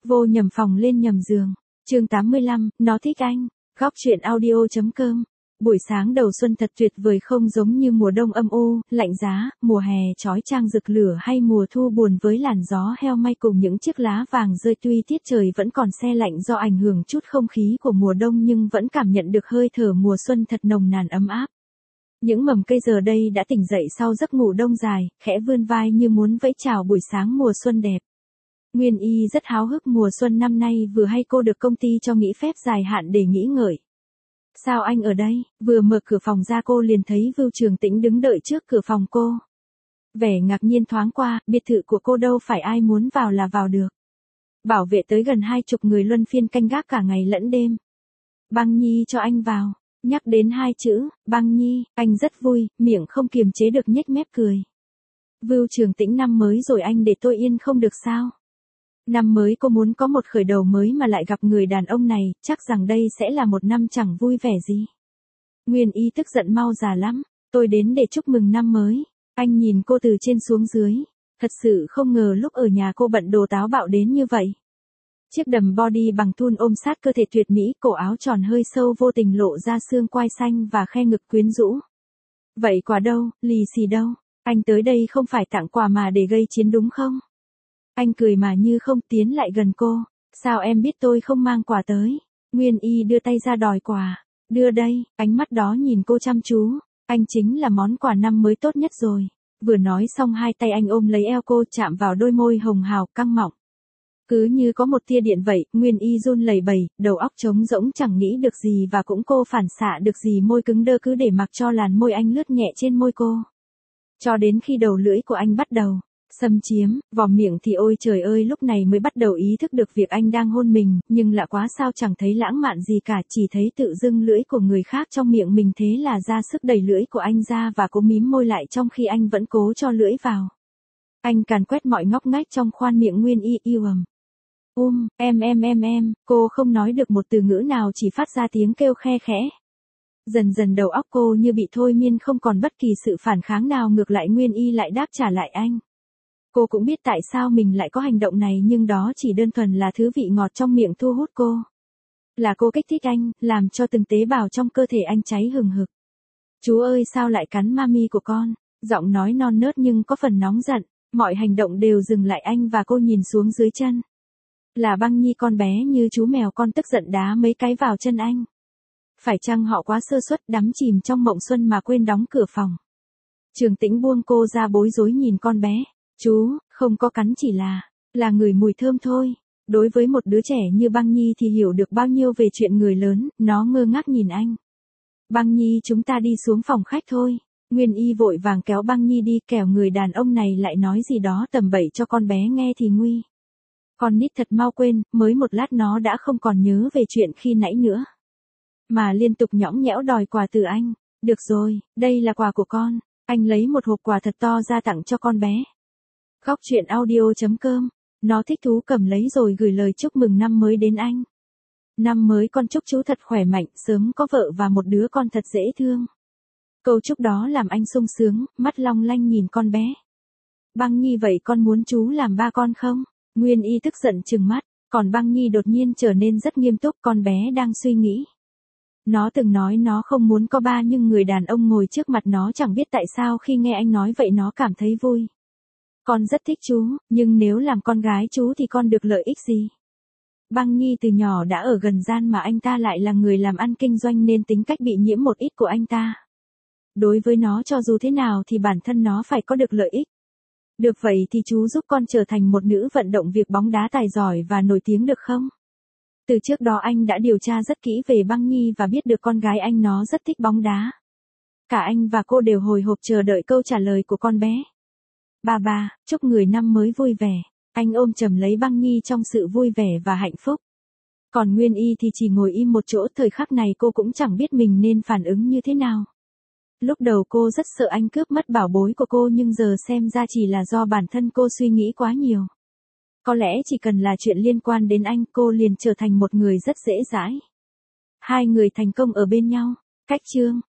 Vô nhầm phòng lên nhầm giường. Chương 85, nó thích anh. Góc truyện audio.com. Buổi sáng đầu xuân thật tuyệt vời, không giống như mùa đông âm u, lạnh giá, mùa hè chói chang rực lửa hay mùa thu buồn với làn gió heo may cùng những chiếc lá vàng rơi. Tuy tiết trời vẫn còn se lạnh do ảnh hưởng chút không khí của mùa đông nhưng vẫn cảm nhận được hơi thở mùa xuân thật nồng nàn ấm áp. Những mầm cây giờ đây đã tỉnh dậy sau giấc ngủ đông dài, khẽ vươn vai như muốn vẫy chào buổi sáng mùa xuân đẹp. Nguyên Y rất háo hức, mùa xuân năm nay vừa hay cô được công ty cho nghỉ phép dài hạn để nghỉ ngơi. Sao anh ở đây? Vừa mở cửa phòng ra cô liền thấy Vưu Trường Tĩnh đứng đợi trước cửa phòng cô. Vẻ ngạc nhiên thoáng qua, biệt thự của cô đâu phải ai muốn vào là vào được. Bảo vệ tới gần 20 người luân phiên canh gác cả ngày lẫn đêm. Băng Nhi cho anh vào. Nhắc đến hai chữ, Băng Nhi, anh rất vui, miệng không kiềm chế được nhếch mép cười. Vưu Trường Tĩnh, năm mới rồi anh để tôi yên không được sao? Năm mới cô muốn có một khởi đầu mới mà lại gặp người đàn ông này, chắc rằng đây sẽ là một năm chẳng vui vẻ gì. Nguyên Y tức giận mau già lắm, tôi đến để chúc mừng năm mới. Anh nhìn cô từ trên xuống dưới, thật sự không ngờ lúc ở nhà cô bận đồ táo bạo đến như vậy. Chiếc đầm body bằng thun ôm sát cơ thể tuyệt mỹ, cổ áo tròn hơi sâu vô tình lộ ra xương quai xanh và khe ngực quyến rũ. Vậy quà đâu, lì xì đâu? Anh tới đây không phải tặng quà mà để gây chiến đúng không? Anh cười mà như không, tiến lại gần cô. Sao em biết tôi không mang quà tới? Nguyên Y đưa tay ra đòi quà. Đưa đây, ánh mắt đó nhìn cô chăm chú. Anh chính là món quà năm mới tốt nhất rồi. Vừa nói xong hai tay anh ôm lấy eo cô, chạm vào đôi môi hồng hào căng mọng. Cứ như có một tia điện vậy, Nguyên Y run lẩy bẩy, đầu óc trống rỗng chẳng nghĩ được gì và cũng cô phản xạ được gì, môi cứng đơ cứ để mặc cho làn môi anh lướt nhẹ trên môi cô. Cho đến khi đầu lưỡi của anh bắt đầu xâm chiếm vào miệng thì ôi trời ơi, lúc này mới bắt đầu ý thức được việc anh đang hôn mình, nhưng lạ quá sao chẳng thấy lãng mạn gì cả, chỉ thấy tự dưng lưỡi của người khác trong miệng mình, thế là ra sức đẩy lưỡi của anh ra và cố mím môi lại trong khi anh vẫn cố cho lưỡi vào. Anh càn quét mọi ngóc ngách trong khoang miệng Nguyên Y, yêu ầm. Em, cô không nói được một từ ngữ nào, chỉ phát ra tiếng kêu khe khẽ. Dần dần đầu óc cô như bị thôi miên, không còn bất kỳ sự phản kháng nào, ngược lại Nguyên Y lại đáp trả lại anh. Cô cũng biết tại sao mình lại có hành động này, nhưng đó chỉ đơn thuần là thứ vị ngọt trong miệng thu hút cô. Là cô kích thích anh, làm cho từng tế bào trong cơ thể anh cháy hừng hực. Chú ơi sao lại cắn mami của con? Giọng nói non nớt nhưng có phần nóng giận, mọi hành động đều dừng lại, anh và cô nhìn xuống dưới chân. Là Băng Nhi, con bé như chú mèo con, tức giận đá mấy cái vào chân anh. Phải chăng họ quá sơ suất, đắm chìm trong mộng xuân mà quên đóng cửa phòng? Trường Tĩnh buông cô ra, bối rối nhìn con bé. Chú, không có cắn, chỉ là ngửi mùi thơm thôi. Đối với một đứa trẻ như Băng Nhi thì hiểu được bao nhiêu về chuyện người lớn, nó ngơ ngác nhìn anh. Băng Nhi, chúng ta đi xuống phòng khách thôi. Nguyên Y vội vàng kéo Băng Nhi đi, kẻo người đàn ông này lại nói gì đó tầm bậy cho con bé nghe thì nguy. Con nít thật mau quên, mới một lát nó đã không còn nhớ về chuyện khi nãy nữa. Mà liên tục nhõng nhẽo đòi quà từ anh. Được rồi, đây là quà của con. Anh lấy một hộp quà thật to ra tặng cho con bé. Góc truyện audio.com. Nó thích thú cầm lấy rồi gửi lời chúc mừng năm mới đến anh. Năm mới con chúc chú thật khỏe mạnh, sớm có vợ và một đứa con thật dễ thương. Câu chúc đó làm anh sung sướng, mắt long lanh nhìn con bé. Băng Nhi, vậy con muốn chú làm ba con không? Nguyên Y tức giận trừng mắt, còn Băng Nhi đột nhiên trở nên rất nghiêm túc, con bé đang suy nghĩ. Nó từng nói nó không muốn có ba, nhưng người đàn ông ngồi trước mặt nó chẳng biết tại sao khi nghe anh nói vậy nó cảm thấy vui. Con rất thích chú, nhưng nếu làm con gái chú thì con được lợi ích gì? Băng Nhi từ nhỏ đã ở gần gian mà anh ta lại là người làm ăn kinh doanh nên tính cách bị nhiễm một ít của anh ta. Đối với nó cho dù thế nào thì bản thân nó phải có được lợi ích. Được vậy thì chú giúp con trở thành một nữ vận động viên bóng đá tài giỏi và nổi tiếng được không? Từ trước đó anh đã điều tra rất kỹ về Băng Nhi và biết được con gái anh nó rất thích bóng đá. Cả anh và cô đều hồi hộp chờ đợi câu trả lời của con bé. Ba, chúc người năm mới vui vẻ. Anh ôm chầm lấy Băng Nhi trong sự vui vẻ và hạnh phúc. Còn Nguyên Y thì chỉ ngồi im một chỗ, thời khắc này cô cũng chẳng biết mình nên phản ứng như thế nào. Lúc đầu cô rất sợ anh cướp mất bảo bối của cô, nhưng giờ xem ra chỉ là do bản thân cô suy nghĩ quá nhiều. Có lẽ chỉ cần là chuyện liên quan đến anh, cô liền trở thành một người rất dễ dãi. Hai người thành công ở bên nhau. Cách chương.